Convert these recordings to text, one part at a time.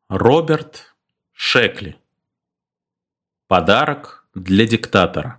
Роберт Шекли. Подарок для диктатора.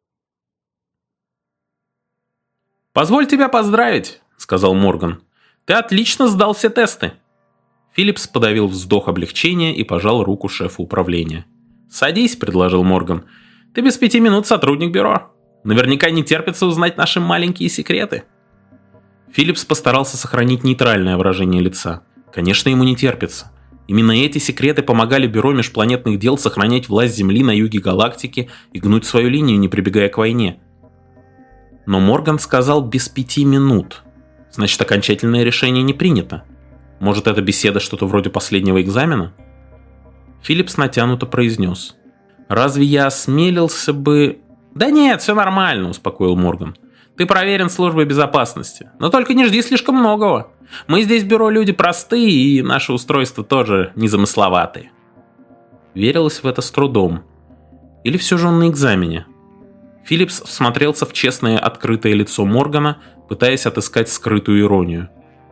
«Позволь тебя поздравить», — сказал Морган. «Ты отлично сдал все тесты». Филлипс подавил вздох облегчения и пожал руку шефу управления. «Садись», — предложил Морган. «Ты без 5 минут сотрудник бюро. Наверняка не терпится узнать наши маленькие секреты». Филлипс постарался сохранить нейтральное выражение лица. Конечно, ему не терпится. Именно эти секреты помогали Бюро межпланетных дел сохранять власть Земли на юге галактики и гнуть свою линию, не прибегая к войне. Но Морган сказал без 5 минут. Значит, окончательное решение не принято. Может, эта беседа что-то вроде последнего экзамена? Филлипс натянуто произнес. «Разве я осмелился бы...» «Да нет, все нормально», — успокоил Морган. «Ты проверен службой безопасности. Но только не жди слишком многого. Мы здесь в бюро люди простые, и наше устройство тоже незамысловатые». Верилось в это с трудом. Или все же он на экзамене? Филлипс всмотрелся в честное открытое лицо Моргана, пытаясь отыскать скрытую иронию.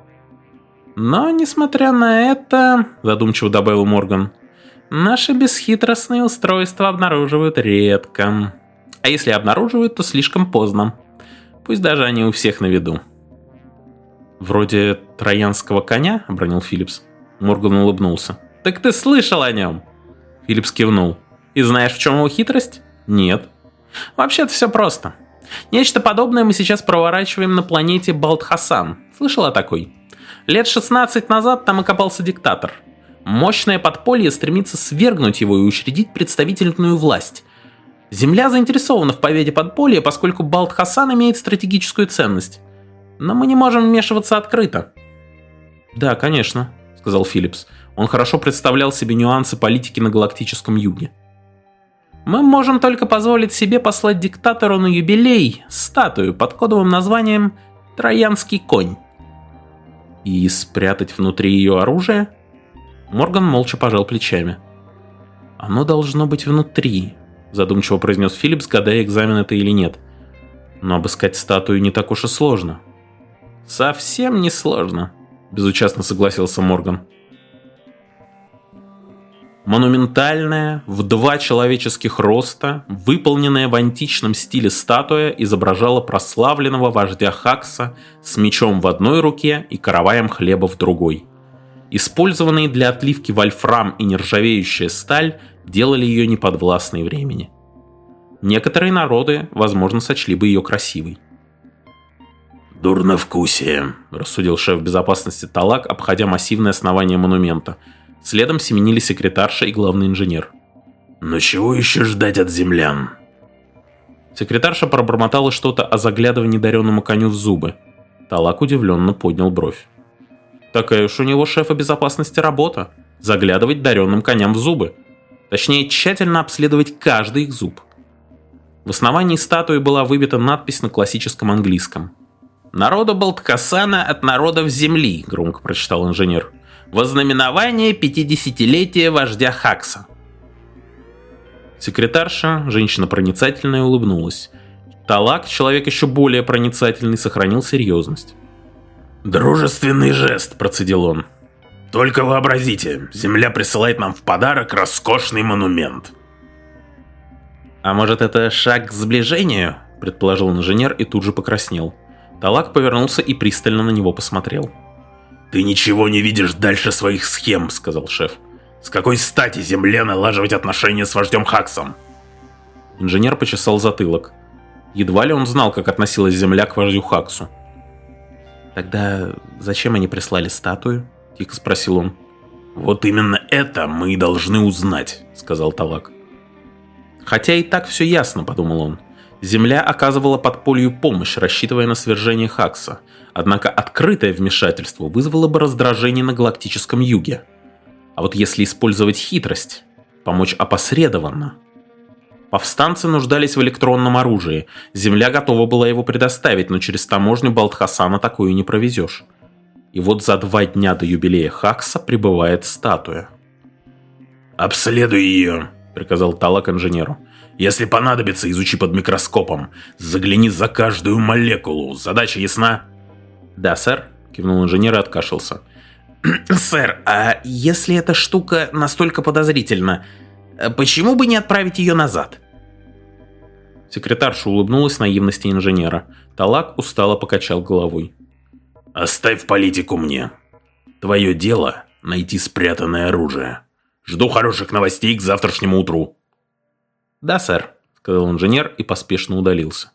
«Но, несмотря на это, — задумчиво добавил Морган, — наши бесхитростные устройства обнаруживают редко. А если обнаруживают, то слишком поздно. Пусть даже они у всех на виду». «Вроде троянского коня?» — обронил Филлипс. Морган улыбнулся. «Так ты слышал о нем?» Филлипс кивнул. «И знаешь, в чем его хитрость?» «Нет». «Вообще-то все просто. Нечто подобное мы сейчас проворачиваем на планете Балт-Хасан. Слышал о такой? Лет 16 назад там окопался диктатор. Мощное подполье стремится свергнуть его и учредить представительную власть. Земля заинтересована в победе подполья, поскольку Балт-Хасан имеет стратегическую ценность. Но мы не можем вмешиваться открыто». «Да, конечно», — сказал Филлипс. Он хорошо представлял себе нюансы политики на галактическом юге. «Мы можем только позволить себе послать диктатору на юбилей статую под кодовым названием «Троянский конь». «И спрятать внутри ее оружие?» Морган молча пожал плечами. «Оно должно быть внутри», — задумчиво произнес Филлипс, гадая, экзамен это или нет. «Но обыскать статую не так уж и сложно». «Совсем не сложно», — безучастно согласился Морган. Монументальная, в 2 человеческих роста, выполненная в античном стиле статуя изображала прославленного вождя Хакса с мечом в одной руке и караваем хлеба в другой. Использованные для отливки вольфрам и нержавеющая сталь делали ее неподвластной времени. Некоторые народы, возможно, сочли бы ее красивой. «Дурновкусие», — рассудил шеф безопасности Талак, обходя массивное основание монумента. Следом семенили секретарша и главный инженер. «Но чего еще ждать от землян?» Секретарша пробормотала что-то о заглядывании даренному коню в зубы. Талак удивленно поднял бровь. «Такая уж у него, шефа безопасности, работа – заглядывать даренным коням в зубы. Точнее, тщательно обследовать каждый их зуб». В основании статуи была выбита надпись на классическом английском. «Народу Балт-Хасана от народов Земли», – громко прочитал инженер. «Вознаменование 50-летия вождя Хакса». Секретарша, женщина проницательная, улыбнулась. Талак, человек еще более проницательный, сохранил серьезность. «Дружественный жест», — процедил он. «Только вообразите, Земля присылает нам в подарок роскошный монумент». «А может, это шаг к сближению?» — предположил инженер и тут же покраснел. Талак повернулся и пристально на него посмотрел. «Ты ничего не видишь дальше своих схем», — сказал шеф. «С какой стати Земле налаживать отношения с вождем Хаксом?» Инженер почесал затылок. Едва ли он знал, как относилась Земля к вождю Хаксу. «Тогда зачем они прислали статую?» — тихо спросил он. «Вот именно это мы и должны узнать», — сказал Талак. «Хотя и так все ясно», — подумал он. Земля оказывала подполью помощь, рассчитывая на свержение Хакса. Однако открытое вмешательство вызвало бы раздражение на галактическом юге. А вот если использовать хитрость, помочь опосредованно... Повстанцы нуждались в электронном оружии. Земля готова была его предоставить, но через таможню Балт-Хасана такое не провезешь. И вот за 2 дня до юбилея Хакса прибывает статуя. «Обследуй ее», — приказал Талак инженеру. «Если понадобится, изучи под микроскопом. Загляни за каждую молекулу. Задача ясна?» «Да, сэр», — кивнул инженер и откашлялся. «Сэр, а если эта штука настолько подозрительна, почему бы не отправить ее назад?» Секретарша улыбнулась наивности инженера. Талак устало покачал головой. «Оставь политику мне. Твое дело — найти спрятанное оружие. Жду хороших новостей к завтрашнему утру». «Да, сэр», — сказал инженер и поспешно удалился.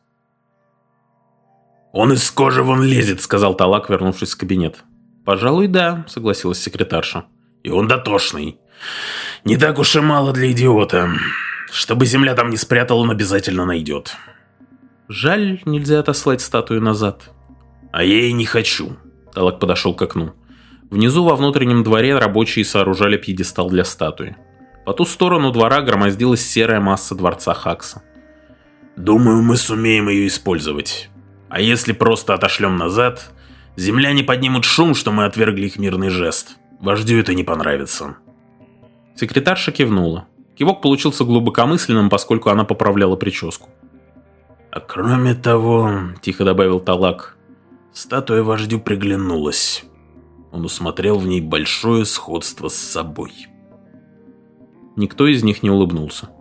«Он из кожи вон лезет», — сказал Талак, вернувшись в кабинет. «Пожалуй, да», — согласилась секретарша. «И он дотошный. Не так уж и мало для идиота. Чтобы земля там не спрятала, он обязательно найдет». «Жаль, нельзя отослать статую назад». «А я и не хочу». Талак подошел к окну. Внизу во внутреннем дворе рабочие сооружали пьедестал для статуи. По ту сторону двора громоздилась серая масса дворца Хакса. «Думаю, мы сумеем ее использовать. А если просто отошлем назад, земляне поднимут шум, что мы отвергли их мирный жест. Вождю это не понравится». Секретарша кивнула. Кивок получился глубокомысленным, поскольку она поправляла прическу. «А кроме того, — тихо добавил Талак, — статуя вождю приглянулась. Он усмотрел в ней большое сходство с собой». Никто из них не улыбнулся.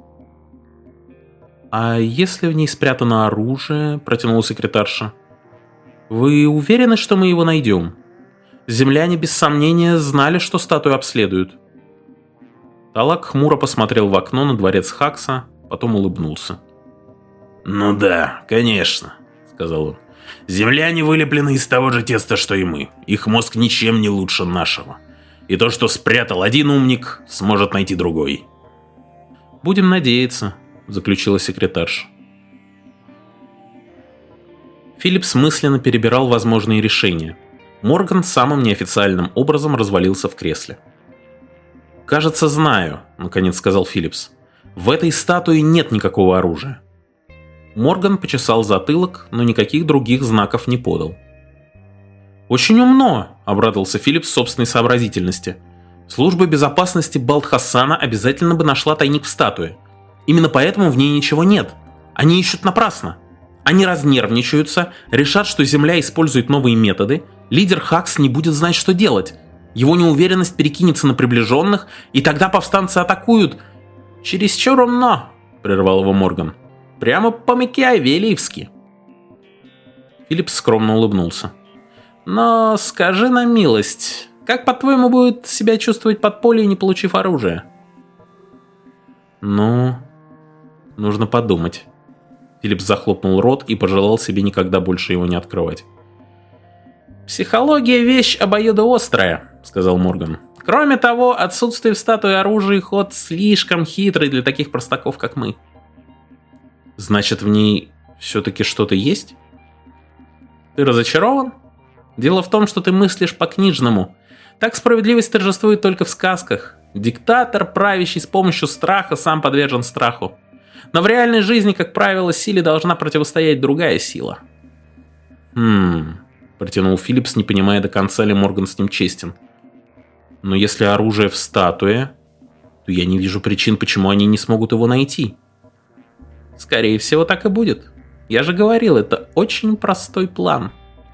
«А если в ней спрятано оружие?» – протянула секретарша. «Вы уверены, что мы его найдем? Земляне без сомнения знали, что статую обследуют». Талак хмуро посмотрел в окно на дворец Хакса, потом улыбнулся. «Ну да, конечно», — сказал он. «Земляне вылеплены из того же теста, что и мы. Их мозг ничем не лучше нашего. И то, что спрятал один умник, сможет найти другой». «Будем надеяться», — заключила секретарша. Филлипс мысленно перебирал возможные решения. Морган самым неофициальным образом развалился в кресле. «Кажется, знаю», — наконец сказал Филлипс. «В этой статуе нет никакого оружия». Морган почесал затылок, но никаких других знаков не подал. «Очень умно», — обрадовался Филлипс собственной сообразительности. «Служба безопасности Балт-Хассана обязательно бы нашла тайник в статуе. Именно поэтому в ней ничего нет. Они ищут напрасно. Они разнервничаются, решат, что Земля использует новые методы, лидер Хакс не будет знать, что делать. Его неуверенность перекинется на приближенных, и тогда повстанцы атакуют». «Чересчур умно», — прервал его Морган. «Прямо по-макиавелиевски». Филлипс скромно улыбнулся. «Но скажи на милость, как, по-твоему, будет себя чувствовать подполье, не получив оружие?» «Ну, нужно подумать». Филлипс захлопнул рот и пожелал себе никогда больше его не открывать. «Психология – вещь обоюдоострая», – сказал Морган. «Кроме того, отсутствие в статуе оружия ход слишком хитрый для таких простаков, как мы». «Значит, в ней все-таки что-то есть?» «Ты разочарован? Дело в том, что ты мыслишь по-книжному. Так справедливость торжествует только в сказках. Диктатор, правящий с помощью страха, сам подвержен страху. Но в реальной жизни, как правило, силе должна противостоять другая сила». Протянул Филлипс, не понимая до конца, ли Морган с ним честен. «Но если оружие в статуе, то я не вижу причин, почему они не смогут его найти». «Скорее всего, так и будет. Я же говорил, это очень простой план».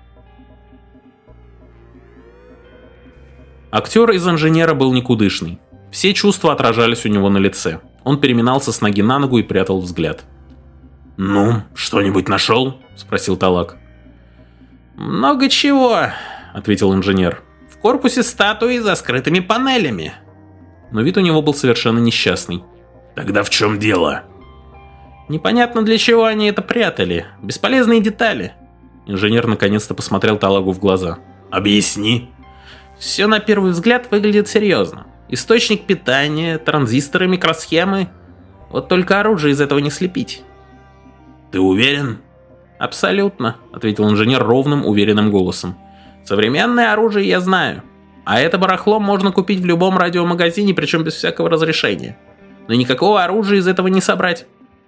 Актер из инженера был никудышный. Все чувства отражались у него на лице. Он переминался с ноги на ногу и прятал взгляд. «Ну, что-нибудь нашел?» – спросил Талак. «Много чего», – ответил инженер. «В корпусе статуи за скрытыми панелями». Но вид у него был совершенно несчастный. «Тогда в чем дело?» «Непонятно, для чего они это прятали. Бесполезные детали». Инженер наконец-то посмотрел Талагу в глаза. «Объясни». «Все на первый взгляд выглядит серьезно. Источник питания, транзисторы, микросхемы. Вот только оружие из этого не слепить». «Ты уверен?» «Абсолютно», — ответил инженер ровным, уверенным голосом. «Современное оружие я знаю. А это барахло можно купить в любом радиомагазине, причем без всякого разрешения. Но никакого оружия из этого не собрать».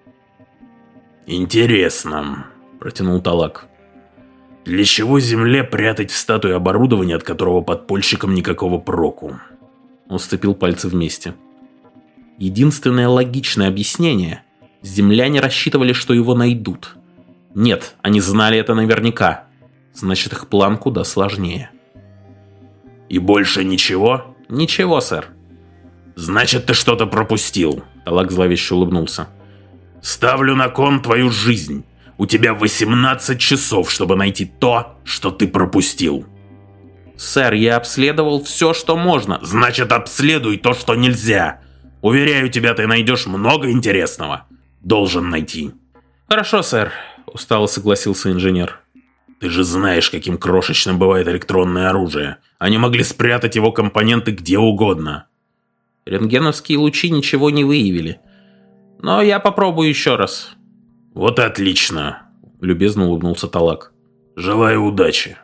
«Интересно», — протянул Талак. «Для чего Земле прятать в статуе оборудование, от которого подпольщикам никакого проку?» Он сцепил пальцы вместе. «Единственное логичное объяснение – земляне рассчитывали, что его найдут. Нет, они знали это наверняка. Значит, их план куда сложнее». И больше ничего? Ничего, сэр. Значит, ты что-то пропустил. Талак зловеще улыбнулся. Ставлю на кон твою жизнь. У тебя 18 часов, чтобы найти то, что ты пропустил. Сэр, я обследовал все, что можно. Значит, обследуй то, что нельзя. Уверяю тебя, ты найдешь много интересного. Должен найти. Хорошо, сэр, устало согласился инженер. Ты же знаешь, каким крошечным бывает электронное оружие. Они могли спрятать его компоненты где угодно. Рентгеновские лучи ничего не выявили. Но я попробую еще раз. Вот и отлично, любезно улыбнулся Талак. Желаю удачи.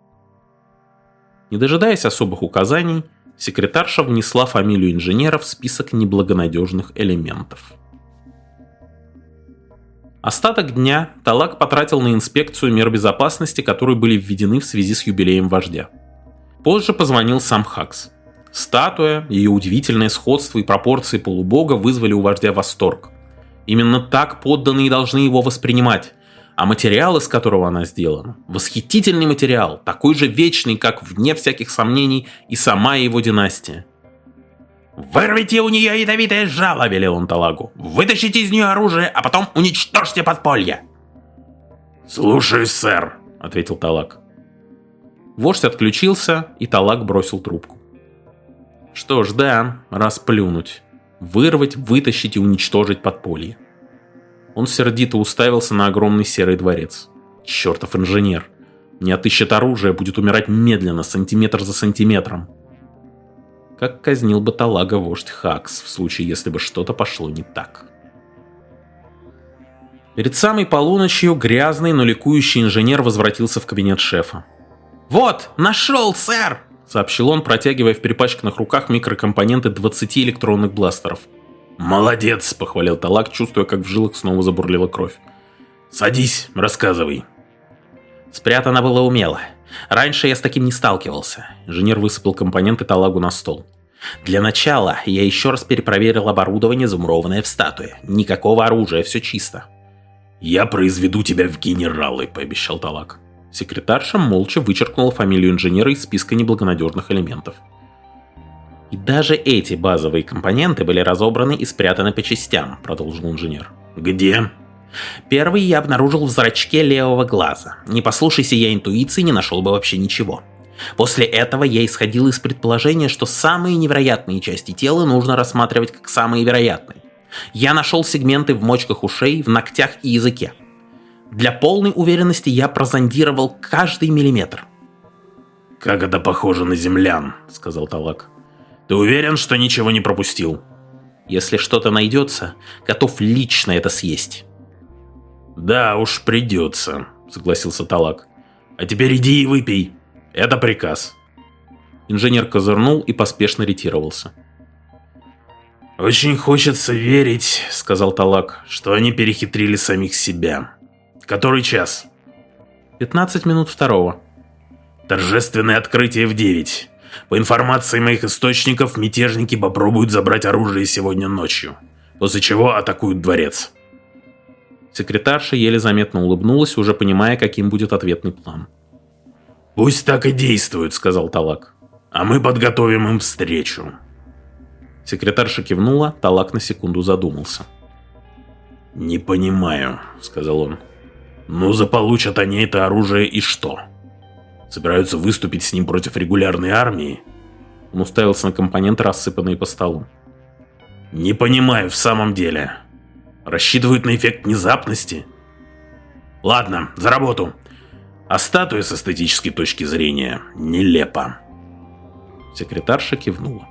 Не дожидаясь особых указаний, секретарша внесла фамилию инженера в список неблагонадежных элементов. Остаток дня Талак потратил на инспекцию мер безопасности, которые были введены в связи с юбилеем вождя. Позже позвонил сам Хакс. Статуя, ее удивительное сходство и пропорции полубога вызвали у вождя восторг. Именно так подданные должны его воспринимать. А материал, из которого она сделана, восхитительный материал, такой же вечный, как, вне всяких сомнений, и сама его династия. «Вырвите у нее ядовитое жало», — велел он Талагу. «Вытащите из нее оружие, а потом уничтожьте подполье». «Слушаюсь, сэр», — ответил Талак. Вождь отключился, и Талак бросил трубку. Что ж, да, расплюнуть. Вырвать, вытащить и уничтожить подполье. Он сердито уставился на огромный серый дворец. Чертов инженер. Не отыщет оружие, будет умирать медленно, сантиметр за сантиметром. Как казнил бы Талага вождь Хакс, в случае, если бы что-то пошло не так. Перед самой полуночью грязный, но ликующий инженер возвратился в кабинет шефа. «Вот, нашел, сэр!» — сообщил он, протягивая в перепачканных руках микрокомпоненты 20 электронных бластеров. «Молодец!» — похвалил Талак, чувствуя, как в жилах снова забурлила кровь. «Садись, рассказывай». Спрятано было умело. Раньше я с таким не сталкивался. Инженер высыпал компоненты Талагу на стол. Для начала я еще раз перепроверил оборудование, замурованное в статуе. Никакого оружия, все чисто. «Я произведу тебя в генералы», — пообещал Талак. Секретарша молча вычеркнула фамилию инженера из списка неблагонадежных элементов. «И даже эти базовые компоненты были разобраны и спрятаны по частям», — продолжил инженер. «Где?» «Первый я обнаружил в зрачке левого глаза. Не послушайся я интуиции, не нашел бы вообще ничего. После этого я исходил из предположения, что самые невероятные части тела нужно рассматривать как самые вероятные. Я нашел сегменты в мочках ушей, в ногтях и языке. Для полной уверенности я прозондировал каждый миллиметр». «Как это похоже на землян», — сказал Талак. «Ты уверен, что ничего не пропустил?» «Если что-то найдется, готов лично это съесть». «Да уж придется», — согласился Талак. «А теперь иди и выпей. Это приказ». Инженер козырнул и поспешно ретировался. «Очень хочется верить», — сказал Талак, — «что они перехитрили самих себя. Который час?» 15 минут второго. «Торжественное открытие в 9. По информации моих источников, мятежники попробуют забрать оружие сегодня ночью, после чего атакуют дворец». Секретарша еле заметно улыбнулась, уже понимая, каким будет ответный план. «Пусть так и действуют», — сказал Талак. «А мы подготовим им встречу». Секретарша кивнула, Талак на секунду задумался. «Не понимаю», — сказал он. «Ну, заполучат они это оружие и что? Собираются выступить с ним против регулярной армии?» Он уставился на компоненты, рассыпанные по столу. «Не понимаю в самом деле. Рассчитывают на эффект внезапности? Ладно, за работу. А статуя с эстетической точки зрения нелепа». Секретарша кивнула.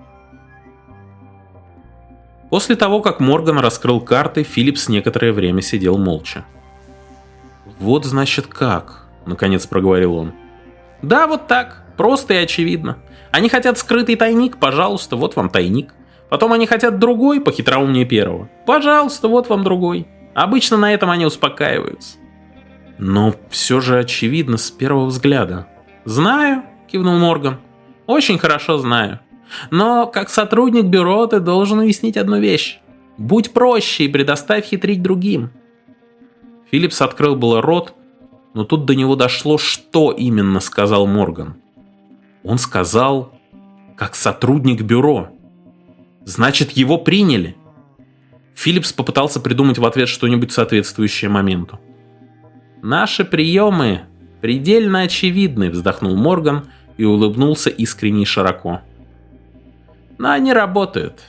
После того, как Морган раскрыл карты, Филлипс некоторое время сидел молча. «Вот значит как», — наконец проговорил он. «Да, вот так, просто и очевидно. Они хотят скрытый тайник, пожалуйста, вот вам тайник. Потом они хотят другой, похитроумнее первого. Пожалуйста, вот вам другой. Обычно на этом они успокаиваются». «Но все же очевидно с первого взгляда». «Знаю», — кивнул Морган. «Очень хорошо знаю. Но, как сотрудник бюро, ты должен уяснить одну вещь. Будь проще и предоставь хитрить другим». Филлипс открыл было рот, но тут до него дошло, что именно сказал Морган. Он сказал, как сотрудник бюро. Значит, его приняли. Филлипс попытался придумать в ответ что-нибудь соответствующее моменту. «Наши приемы предельно очевидны», — вздохнул Морган и улыбнулся искренне и широко. «Но они работают».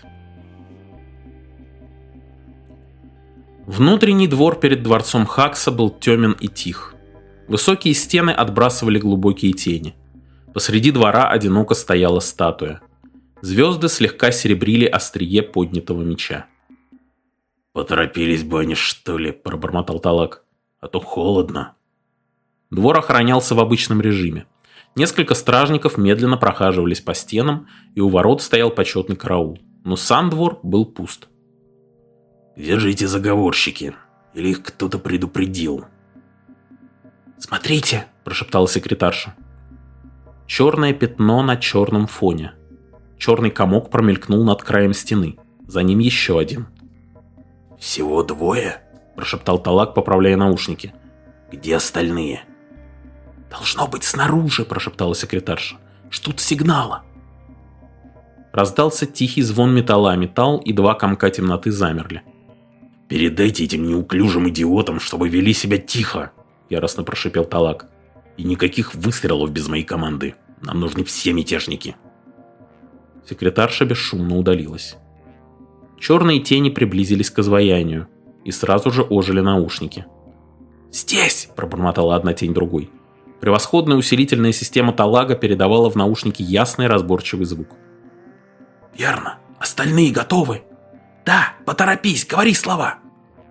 Внутренний двор перед дворцом Хакса был темен и тих. Высокие стены отбрасывали глубокие тени. Посреди двора одиноко стояла статуя. Звезды слегка серебрили острие поднятого меча. «Поторопились бы они, что ли?» – пробормотал Талак. «А то холодно». Двор охранялся в обычном режиме. Несколько стражников медленно прохаживались по стенам, и у ворот стоял почетный караул. Но сам двор был пуст. «Где же эти заговорщики? Или их кто-то предупредил?» «Смотрите!» – прошептала секретарша. Черное пятно на черном фоне. Черный комок промелькнул над краем стены. За ним еще один. «Всего двое?» – прошептал Талак, поправляя наушники. «Где остальные?» «Должно быть снаружи!» – прошептала секретарша. «Ждут сигнала!» Раздался тихий звон металла о металл, и два комка темноты замерли. «Передайте этим неуклюжим идиотам, чтобы вели себя тихо!» – яростно прошипел Талак. «И никаких выстрелов без моей команды. Нам нужны все мятежники». Секретарша бесшумно удалилась. Черные тени приблизились к изваянию, и сразу же ожили наушники. «Здесь!» – пробормотала одна тень другой. Превосходная усилительная система Талага передавала в наушники ясный разборчивый звук. «Верно. Остальные готовы?» «Да, поторопись, говори слова!»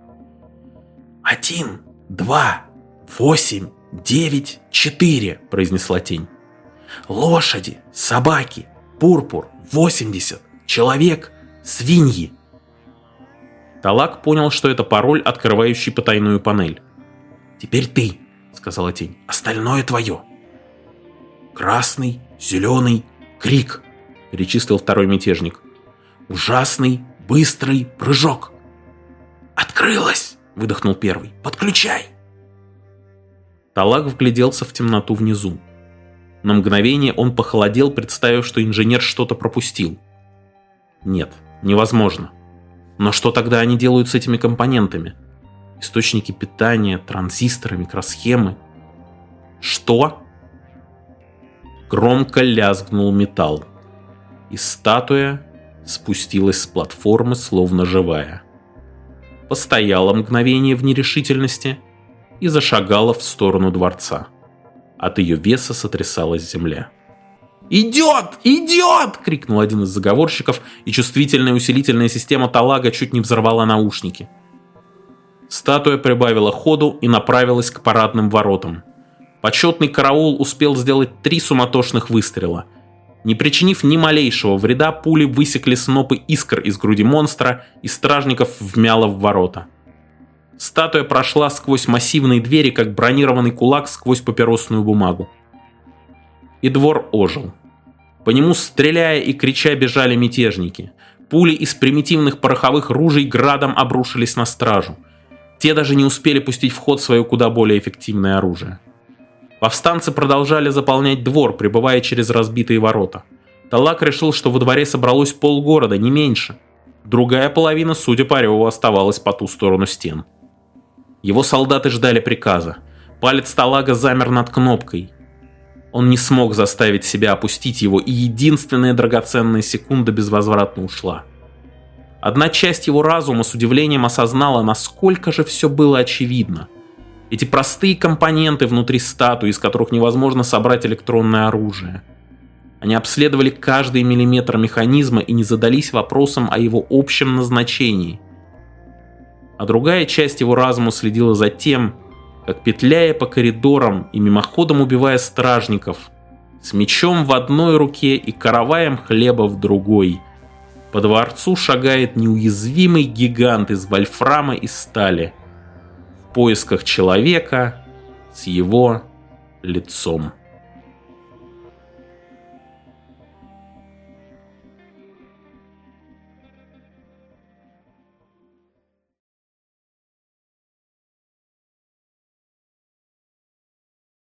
1, 2, 8, 9, 4, произнесла тень. «Лошади, собаки, пурпур, 80, человек, свиньи». Талак понял, что это пароль, открывающий потайную панель. «Теперь ты», — сказала тень, — «остальное твое». «Красный, зеленый, крик», — перечислил второй мятежник. «Ужасный, быстрый прыжок». «Открылось!» — выдохнул первый. «Подключай!» Талак вгляделся в темноту внизу. На мгновение он похолодел, представив, что инженер что-то пропустил. Нет, невозможно. Но что тогда они делают с этими компонентами? Источники питания, транзисторы, микросхемы. Что? Громко лязгнул металл, и статуя спустилась с платформы, словно живая. Постояла мгновение в нерешительности и зашагала в сторону дворца. От ее веса сотрясалась земля. «Идет! Идет!» — крикнул один из заговорщиков, и чувствительная усилительная система Талага чуть не взорвала наушники. Статуя прибавила ходу и направилась к парадным воротам. Почетный караул успел сделать 3 суматошных выстрела. Не причинив ни малейшего вреда, пули высекли снопы искр из груди монстра, и стражников вмяло в ворота. Статуя прошла сквозь массивные двери, как бронированный кулак сквозь папиросную бумагу. И двор ожил. По нему, стреляя и крича, бежали мятежники. Пули из примитивных пороховых ружей градом обрушились на стражу. Те даже не успели пустить в ход свое куда более эффективное оружие. Повстанцы продолжали заполнять двор, прибывая через разбитые ворота. Талак решил, что во дворе собралось полгорода, не меньше. Другая половина, судя по реву, оставалась по ту сторону стен. Его солдаты ждали приказа. Палец Талага замер над кнопкой. Он не смог заставить себя опустить его, и единственная драгоценная секунда безвозвратно ушла. Одна часть его разума с удивлением осознала, насколько же все было очевидно. Эти простые компоненты внутри статуи, из которых невозможно собрать электронное оружие. Они обследовали каждый миллиметр механизма и не задались вопросом о его общем назначении. А другая часть его разума следила за тем, как, петляя по коридорам и мимоходом убивая стражников, с мечом в одной руке и караваем хлеба в другой, по дворцу шагает неуязвимый гигант из вольфрама и стали, в поисках человека с его лицом.